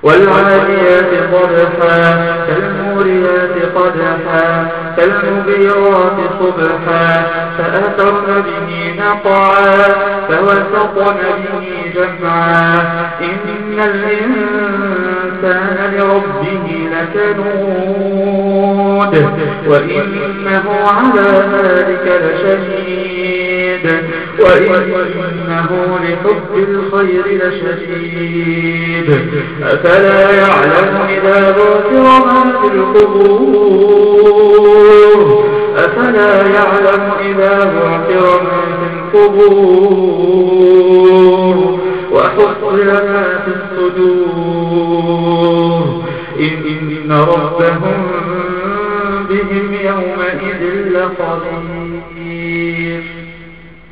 والعاديات ضبحا فالموريات قدحا فالمغيرات صبحا فأثرن به نقعا فوسطن به جمعا إن الإنسان لربه لكنود وإنه على ذلك لشهيد وإنه لحب الخير لشديد أفلا يعلم إذا بعثر من في القبور أفلا يعلم إذا بعثر من في القبور وحصل ما في الصدور إن ربهم بهم يومئذ لخبير.